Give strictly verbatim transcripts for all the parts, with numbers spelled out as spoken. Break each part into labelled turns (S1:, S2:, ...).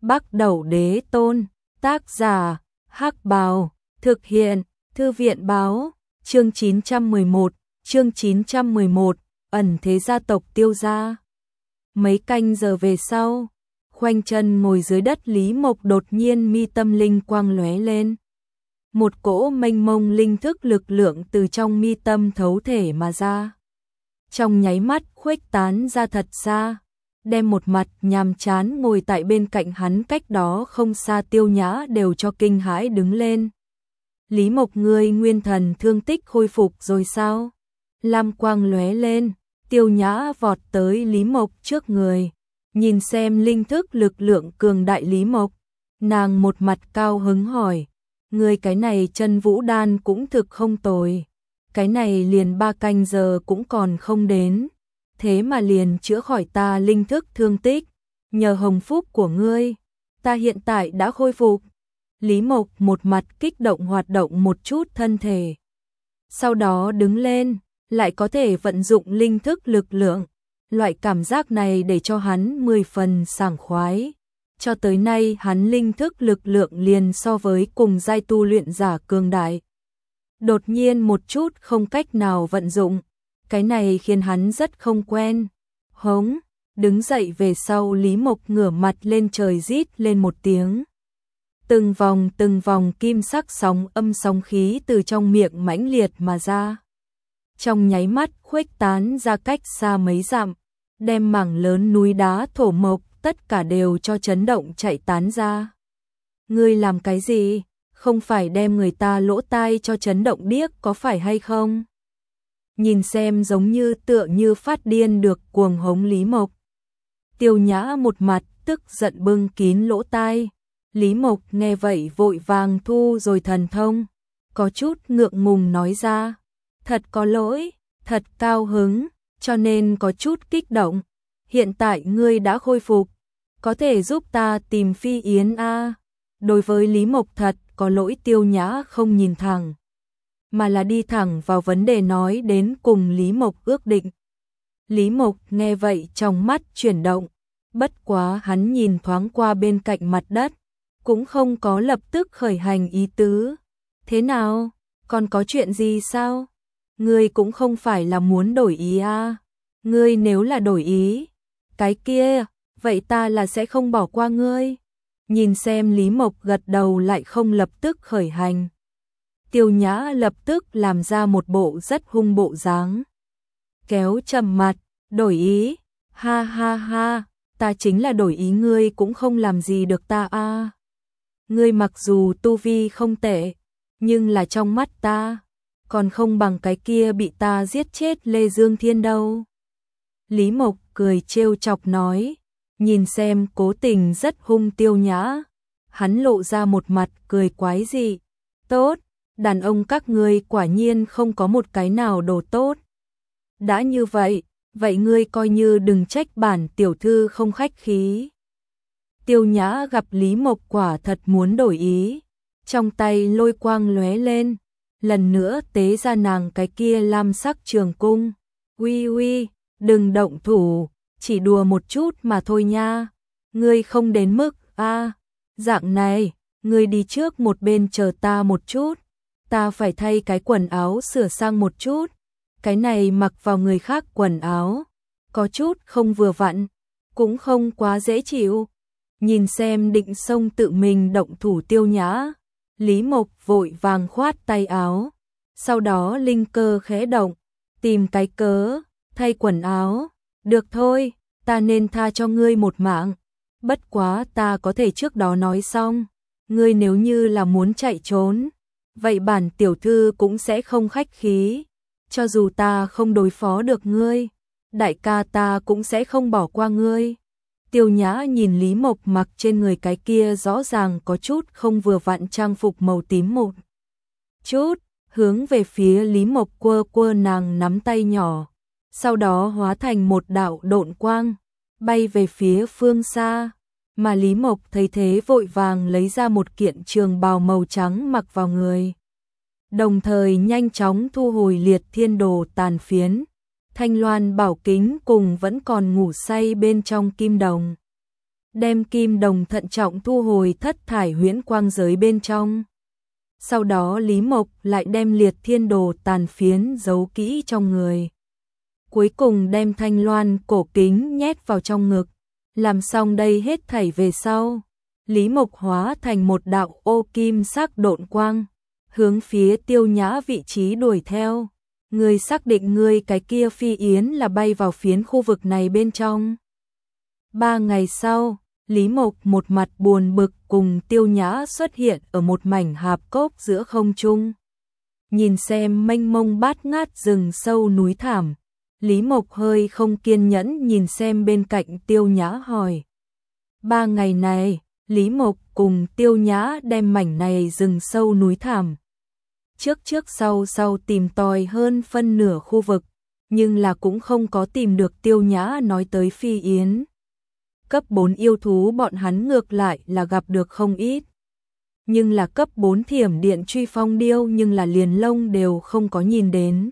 S1: Bắc Đẩu Đế Tôn, tác giả, Hắc Bào, thực hiện, Thư viện báo, chương chín trăm mười một, chương chín trăm mười một, ẩn thế gia tộc Tiêu gia. Mấy canh giờ về sau, khoanh chân ngồi dưới đất Lý Mộc đột nhiên mi tâm linh quang lóe lên. Một cỗ mênh mông linh thức lực lượng từ trong mi tâm thấu thể mà ra. Trong nháy mắt khuếch tán ra thật xa, đem một mặt nhàm chán ngồi tại bên cạnh hắn cách đó không xa Tiêu Nhã đều cho kinh hãi đứng lên. Lý Mộc, ngươi nguyên thần thương tích khôi phục rồi sao? Lam quang lóe lên, Tiêu Nhã vọt tới Lý Mộc trước người, nhìn xem linh thức lực lượng cường đại Lý Mộc, nàng một mặt cao hứng hỏi, ngươi cái này chân vũ đan cũng thực không tồi, cái này liền ba canh giờ cũng còn không đến, thế mà liền chữa khỏi ta linh thức thương tích, nhờ hồng phúc của ngươi, ta hiện tại đã khôi phục. Lý Mộc một mặt kích động hoạt động một chút thân thể, sau đó đứng lên, lại có thể vận dụng linh thức lực lượng, loại cảm giác này để cho hắn mười phần sảng khoái. Cho tới nay hắn linh thức lực lượng liền so với cùng giai tu luyện giả cường đại. Đột nhiên một chút không cách nào vận dụng, cái này khiến hắn rất không quen. Hống, đứng dậy về sau Lý Mộc ngửa mặt lên trời rít lên một tiếng. Từng vòng từng vòng kim sắc sóng âm sóng khí từ trong miệng mãnh liệt mà ra. Trong nháy mắt khuếch tán ra cách xa mấy dặm, đem mảng lớn núi đá thổ mộc tất cả đều cho chấn động chạy tán ra. Ngươi làm cái gì? Không phải đem người ta lỗ tai cho chấn động điếc có phải hay không? Nhìn xem giống như tựa như phát điên được cuồng hống Lý Mộc. Tiêu Nhã một mặt tức giận bưng kín lỗ tai. Lý Mộc nghe vậy vội vàng thu rồi thần thông, có chút ngượng ngùng nói ra, thật có lỗi, thật cao hứng, cho nên có chút kích động. Hiện tại ngươi đã khôi phục, có thể giúp ta tìm Phi Yến a? Đối với Lý Mộc thật có lỗi, Tiêu Nhã không nhìn thẳng, mà là đi thẳng vào vấn đề nói đến cùng Lý Mộc ước định. Lý Mộc nghe vậy trong mắt chuyển động, bất quá hắn nhìn thoáng qua bên cạnh mặt đất, cũng không có lập tức khởi hành ý tứ. Thế nào, còn có chuyện gì sao? Ngươi cũng không phải là muốn đổi ý à? Ngươi nếu là đổi ý, cái kia, vậy ta là sẽ không bỏ qua ngươi. Nhìn xem Lý Mộc gật đầu lại không lập tức khởi hành, Tiêu Nhã lập tức làm ra một bộ rất hung bộ dáng, kéo trầm mặt, đổi ý, ha ha ha, ta chính là đổi ý ngươi cũng không làm gì được ta a. À. Ngươi mặc dù tu vi không tệ, nhưng là trong mắt ta, còn không bằng cái kia bị ta giết chết Lê Dương Thiên đâu. Lý Mộc cười trêu chọc nói, nhìn xem cố tình rất hung Tiêu Nhã, hắn lộ ra một mặt cười quái dị. Tốt, đàn ông các ngươi quả nhiên không có một cái nào đồ tốt. Đã như vậy, vậy ngươi coi như đừng trách bản tiểu thư không khách khí. Tiêu Nhã gặp Lý Mộc quả thật muốn đổi ý, trong tay lôi quang lóe lên, lần nữa tế ra nàng cái kia lam sắc trường cung. Uy uy, đừng động thủ, chỉ đùa một chút mà thôi nha, ngươi không đến mức a. À, dạng này, ngươi đi trước một bên chờ ta một chút, ta phải thay cái quần áo sửa sang một chút, cái này mặc vào người khác quần áo, có chút không vừa vặn, cũng không quá dễ chịu. Nhìn xem định xông tự mình động thủ Tiêu Nhã, Lý Mộc vội vàng khoát tay áo, sau đó linh cơ khẽ động, tìm cái cớ, thay quần áo, được thôi, ta nên tha cho ngươi một mạng, bất quá ta có thể trước đó nói xong, ngươi nếu như là muốn chạy trốn, vậy bản tiểu thư cũng sẽ không khách khí, cho dù ta không đối phó được ngươi, đại ca ta cũng sẽ không bỏ qua ngươi. Tiêu Nhã nhìn Lý Mộc mặc trên người cái kia rõ ràng có chút không vừa vặn trang phục màu tím một chút, hướng về phía Lý Mộc quơ quơ nàng nắm tay nhỏ, sau đó hóa thành một đạo độn quang, bay về phía phương xa, mà Lý Mộc thấy thế vội vàng lấy ra một kiện trường bào màu trắng mặc vào người, đồng thời nhanh chóng thu hồi liệt thiên đồ tàn phiến, thanh loan bảo kính cùng vẫn còn ngủ say bên trong kim đồng. đem kim đồng thận trọng thu hồi thất thải huyễn quang giới bên trong. Sau đó Lý Mộc lại đem liệt thiên đồ tàn phiến giấu kỹ trong người. Cuối cùng đem thanh loan cổ kính nhét vào trong ngực. Làm xong đây hết thảy về sau, Lý Mộc hóa thành một đạo ô kim sắc độn quang, hướng phía Tiêu Nhã vị trí đuổi theo. Ngươi xác định ngươi cái kia phi yến là bay vào phiến khu vực này bên trong. Ba ngày sau, Lý Mộc một mặt buồn bực cùng Tiêu Nhã xuất hiện ở một mảnh hạp cốc giữa không trung. Nhìn xem mênh mông bát ngát rừng sâu núi thảm, Lý Mộc hơi không kiên nhẫn nhìn xem bên cạnh Tiêu Nhã hỏi. Ba ngày này, Lý Mộc cùng Tiêu Nhã đem mảnh này rừng sâu núi thảm. Trước trước sau sau tìm tòi hơn phân nửa khu vực, nhưng là cũng không có tìm được Tiêu Nhã nói tới phi yến. Cấp bốn yêu thú bọn hắn ngược lại là gặp được không ít. Nhưng là cấp bốn thiểm điện truy phong điêu nhưng là liền lông đều không có nhìn đến.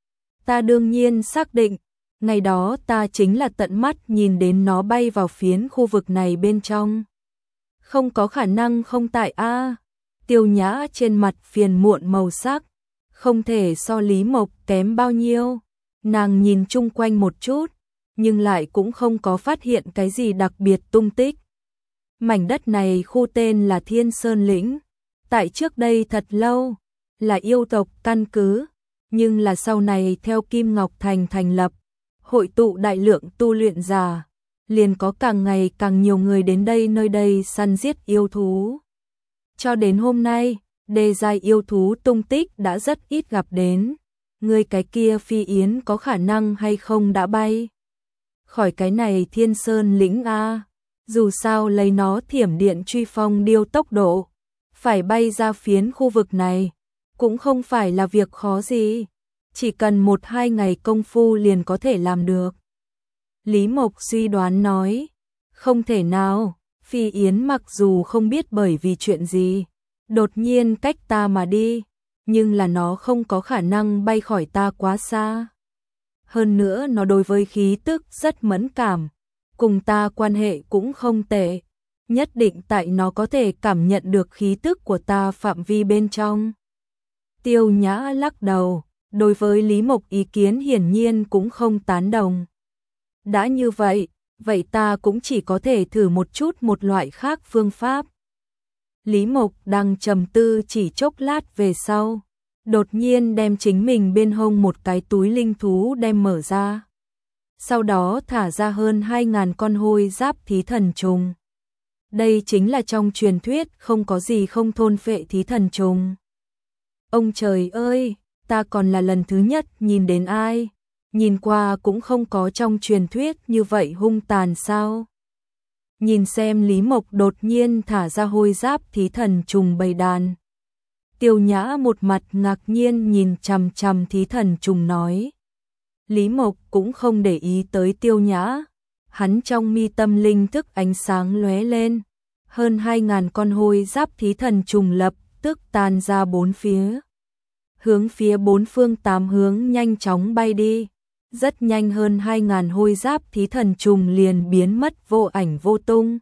S1: Ta đương nhiên xác định, ngày đó ta chính là tận mắt nhìn đến nó bay vào phiến khu vực này bên trong. Không có khả năng không tại a. Tiêu Nhã trên mặt phiền muộn màu sắc, không thể so Lý Mộc kém bao nhiêu. Nàng nhìn chung quanh một chút, nhưng lại cũng không có phát hiện cái gì đặc biệt tung tích. Mảnh đất này khu tên là Thiên Sơn Lĩnh, tại trước đây thật lâu, là yêu tộc căn cứ, nhưng là sau này theo Kim Ngọc Thành thành lập, hội tụ đại lượng tu luyện giả, liền có càng ngày càng nhiều người đến đây nơi đây săn giết yêu thú. Cho đến hôm nay, đề giai yêu thú tung tích đã rất ít gặp đến. Người cái kia phi yến có khả năng hay không đã bay khỏi cái này Thiên Sơn Lĩnh a. Dù sao lấy nó thiểm điện truy phong điêu tốc độ, phải bay ra phiến khu vực này, cũng không phải là việc khó gì. Chỉ cần một hai ngày công phu liền có thể làm được. Lý Mộc suy đoán nói, không thể nào, phi yến mặc dù không biết bởi vì chuyện gì, đột nhiên cách ta mà đi, nhưng là nó không có khả năng bay khỏi ta quá xa. Hơn nữa nó đối với khí tức rất mẫn cảm, cùng ta quan hệ cũng không tệ, nhất định tại nó có thể cảm nhận được khí tức của ta phạm vi bên trong. Tiêu Nhã lắc đầu, đối với Lý Mộc ý kiến hiển nhiên cũng không tán đồng. Đã như vậy, vậy ta cũng chỉ có thể thử một chút một loại khác phương pháp. Lý Mộc đang trầm tư chỉ chốc lát về sau, đột nhiên đem chính mình bên hông một cái túi linh thú đem mở ra. Sau đó thả ra hơn hai ngàn con hôi giáp thí thần trùng. Đây chính là trong truyền thuyết không có gì không thôn phệ thí thần trùng. Ông trời ơi, ta còn là lần thứ nhất nhìn đến ai, nhìn qua cũng không có trong truyền thuyết như vậy hung tàn sao. Nhìn xem Lý Mộc đột nhiên thả ra hôi giáp thí thần trùng bầy đàn. Tiêu Nhã một mặt ngạc nhiên nhìn chằm chằm thí thần trùng nói. Lý Mộc cũng không để ý tới Tiêu Nhã, hắn trong mi tâm linh thức ánh sáng lóe lên, hơn hai ngàn con hôi giáp thí thần trùng lập tức tan ra bốn phía. Hướng phía bốn phương tám hướng nhanh chóng bay đi, rất nhanh hơn hai ngàn hôi giáp thí thần trùng liền biến mất vô ảnh vô tung.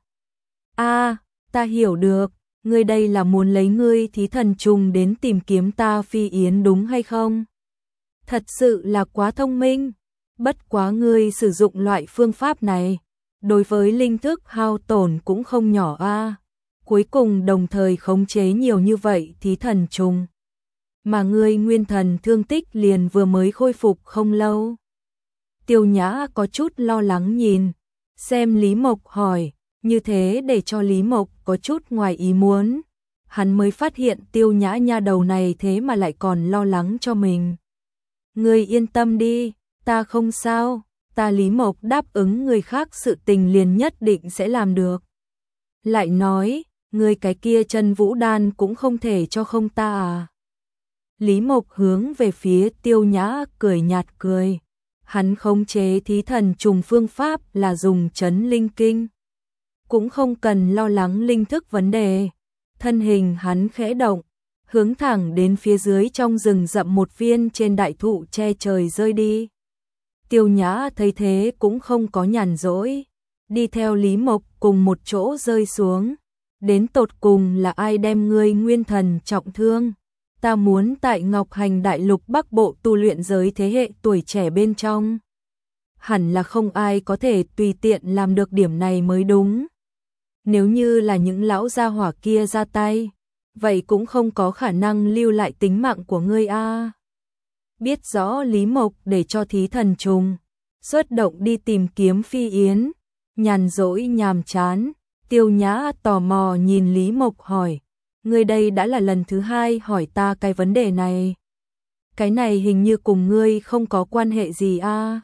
S1: A, ta hiểu được, ngươi đây là muốn lấy ngươi thí thần trùng đến tìm kiếm ta phi yến đúng hay không? Thật sự là quá thông minh, bất quá ngươi sử dụng loại phương pháp này, đối với linh thức hao tổn cũng không nhỏ a. Cuối cùng đồng thời khống chế nhiều như vậy thí thần trùng, mà ngươi nguyên thần thương tích liền vừa mới khôi phục không lâu. Tiêu Nhã có chút lo lắng nhìn, xem Lý Mộc hỏi, như thế để cho Lý Mộc có chút ngoài ý muốn. Hắn mới phát hiện Tiêu Nhã nha đầu này thế mà lại còn lo lắng cho mình. Ngươi yên tâm đi, ta không sao, ta Lý Mộc đáp ứng người khác sự tình liền nhất định sẽ làm được. Lại nói, ngươi cái kia chân vũ đan cũng không thể cho không ta à. Lý Mộc hướng về phía Tiêu Nhã cười nhạt cười. Hắn khống chế thí thần trùng phương pháp là dùng chấn linh kinh. Cũng không cần lo lắng linh thức vấn đề. Thân hình hắn khẽ động, hướng thẳng đến phía dưới trong rừng rậm một viên trên đại thụ che trời rơi đi. Tiêu Nhã thấy thế cũng không có nhàn rỗi. đi theo Lý Mộc cùng một chỗ rơi xuống. Đến tột cùng là ai đem ngươi nguyên thần trọng thương? Ta muốn tại Ngọc Hành Đại Lục Bắc Bộ tu luyện giới thế hệ tuổi trẻ bên trong. Hẳn là không ai có thể tùy tiện làm được điểm này mới đúng. Nếu như là những lão gia hỏa kia ra tay, vậy cũng không có khả năng lưu lại tính mạng của ngươi a. Biết rõ Lý Mộc để cho thí thần trùng xuất động đi tìm kiếm Phi Yến, nhàn rỗi nhàm chán, Tiêu Nhã tò mò nhìn Lý Mộc hỏi, ngươi đây đã là lần thứ hai hỏi ta cái vấn đề này. Cái này hình như cùng ngươi không có quan hệ gì a.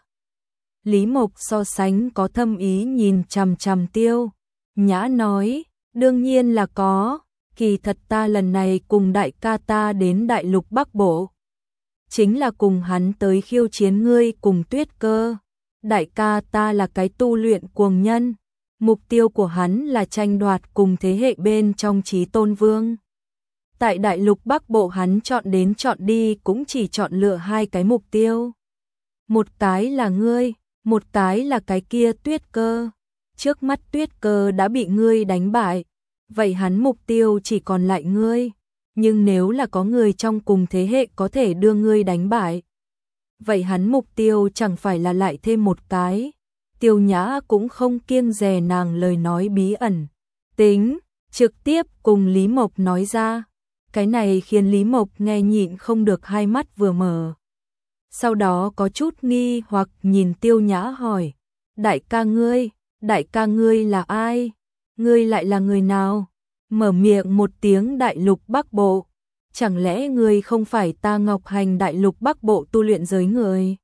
S1: Lý Mộc so sánh có thâm ý nhìn chằm chằm Tiêu Nhã nói, đương nhiên là có, kỳ thật ta lần này cùng đại ca ta đến Đại Lục Bắc Bộ. Chính là cùng hắn tới khiêu chiến ngươi cùng Tuyết Cơ. Đại ca ta là cái tu luyện cuồng nhân, mục tiêu của hắn là tranh đoạt cùng thế hệ bên trong Chí Tôn Vương. Tại Đại Lục Bắc Bộ hắn chọn đến chọn đi cũng chỉ chọn lựa hai cái mục tiêu. Một cái là ngươi, một cái là cái kia Tuyết Cơ. Trước mắt Tuyết Cơ đã bị ngươi đánh bại, vậy hắn mục tiêu chỉ còn lại ngươi. Nhưng nếu là có người trong cùng thế hệ có thể đưa ngươi đánh bại, vậy hắn mục tiêu chẳng phải là lại thêm một cái. Tiêu Nhã cũng không kiêng dè nàng lời nói bí ẩn, tính, trực tiếp cùng Lý Mộc nói ra. Cái này khiến Lý Mộc nghe nhịn không được hai mắt vừa mở. Sau đó có chút nghi hoặc nhìn Tiêu Nhã hỏi, đại ca ngươi, đại ca ngươi là ai? Ngươi lại là người nào? Mở miệng một tiếng Đại Lục Bắc Bộ, chẳng lẽ ngươi không phải ta Ngọc Hành Đại Lục Bắc Bộ tu luyện giới người?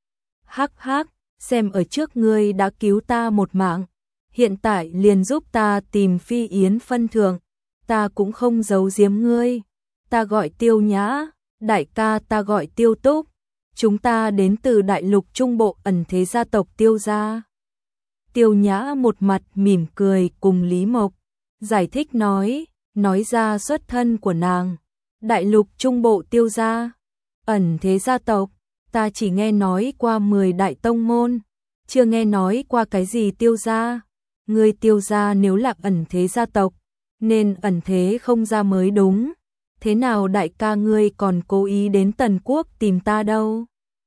S1: Hắc hắc, xem ở trước ngươi đã cứu ta một mạng, hiện tại liền giúp ta tìm Phi Yến phân thượng, ta cũng không giấu giếm ngươi. Ta gọi Tiêu Nhã, đại ca ta gọi Tiêu Túc, chúng ta đến từ Đại Lục Trung Bộ ẩn thế gia tộc Tiêu gia. Tiêu Nhã một mặt mỉm cười cùng Lý Mộc giải thích nói, nói ra xuất thân của nàng. Đại Lục Trung Bộ Tiêu gia, ẩn thế gia tộc, ta chỉ nghe nói qua mười đại tông môn, chưa nghe nói qua cái gì Tiêu gia. Ngươi Tiêu gia nếu là ẩn thế gia tộc, nên ẩn thế không ra mới đúng. Thế nào đại ca ngươi còn cố ý đến Tần Quốc tìm ta đâu?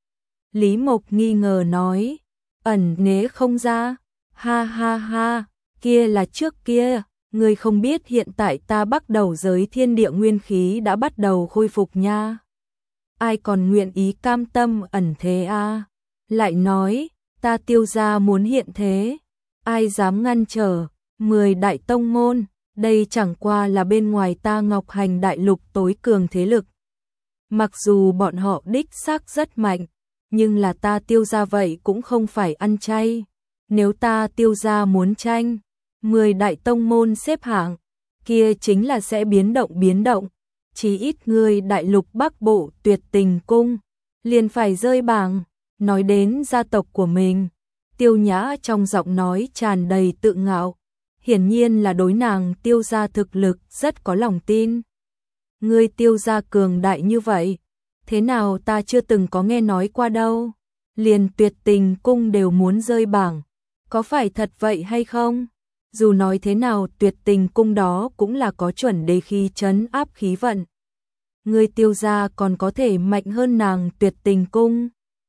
S1: Lý Mộc nghi ngờ nói, ẩn nế không ra, ha ha ha, kia là trước kia, ngươi không biết hiện tại ta bắt đầu giới thiên địa nguyên khí đã bắt đầu khôi phục nha. Ai còn nguyện ý cam tâm ẩn thế a? À? Lại nói, ta Tiêu gia muốn hiện thế, ai dám ngăn trở, mười đại tông môn, đây chẳng qua là bên ngoài ta Ngọc Hành Đại Lục tối cường thế lực. Mặc dù bọn họ đích xác rất mạnh, nhưng là ta Tiêu gia vậy cũng không phải ăn chay. Nếu ta Tiêu gia muốn tranh, mười đại tông môn xếp hạng, kia chính là sẽ biến động biến động. Chỉ ít người Đại Lục Bắc Bộ Tuyệt Tình Cung, liền phải rơi bảng. Nói đến gia tộc của mình, Tiêu Nhã trong giọng nói tràn đầy tự ngạo. Hiển nhiên là đối nàng Tiêu gia thực lực rất có lòng tin. Ngươi Tiêu gia cường đại như vậy, thế nào ta chưa từng có nghe nói qua đâu. Liền Tuyệt Tình Cung đều muốn rơi bảng, có phải thật vậy hay không? Dù nói thế nào Tuyệt Tình Cung đó cũng là có chuẩn đế khí trấn áp khí vận. Ngươi Tiêu gia còn có thể mạnh hơn nàng Tuyệt Tình Cung?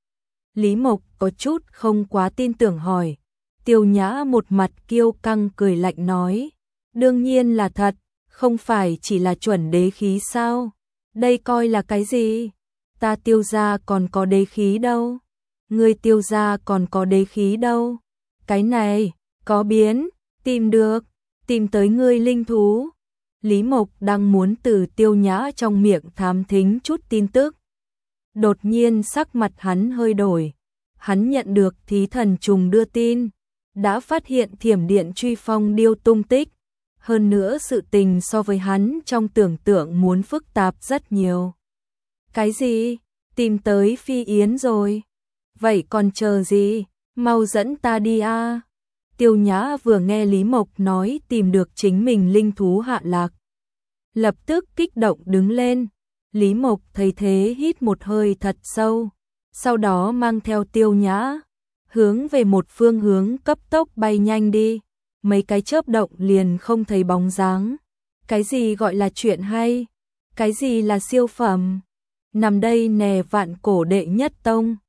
S1: Lý Mộc có chút không quá tin tưởng hỏi. Tiêu Nhã một mặt kiêu căng cười lạnh nói, đương nhiên là thật, không phải chỉ là chuẩn đế khí sao? Đây coi là cái gì? Ta Tiêu gia còn có đế khí đâu? Ngươi Tiêu gia còn có đế khí đâu? Cái này, có biến, tìm được, tìm tới ngươi linh thú. Lý Mộc đang muốn từ Tiêu Nhã trong miệng thám thính chút tin tức. Đột nhiên sắc mặt hắn hơi đổi, hắn nhận được thí thần trùng đưa tin. Đã phát hiện thiểm điện truy phong điêu tung tích, hơn nữa sự tình so với hắn trong tưởng tượng muốn phức tạp rất nhiều. Cái gì? Tìm tới Phi Yến rồi? Vậy còn chờ gì? Mau dẫn ta đi a! À? Tiêu Nhã vừa nghe Lý Mộc nói tìm được chính mình linh thú hạ lạc, lập tức kích động đứng lên. Lý Mộc thấy thế hít một hơi thật sâu, sau đó mang theo Tiêu Nhã hướng về một phương hướng cấp tốc bay nhanh đi, mấy cái chớp động liền không thấy bóng dáng. Cái gì gọi là chuyện hay? Cái gì là siêu phẩm? Nằm đây nè vạn cổ đệ nhất tông,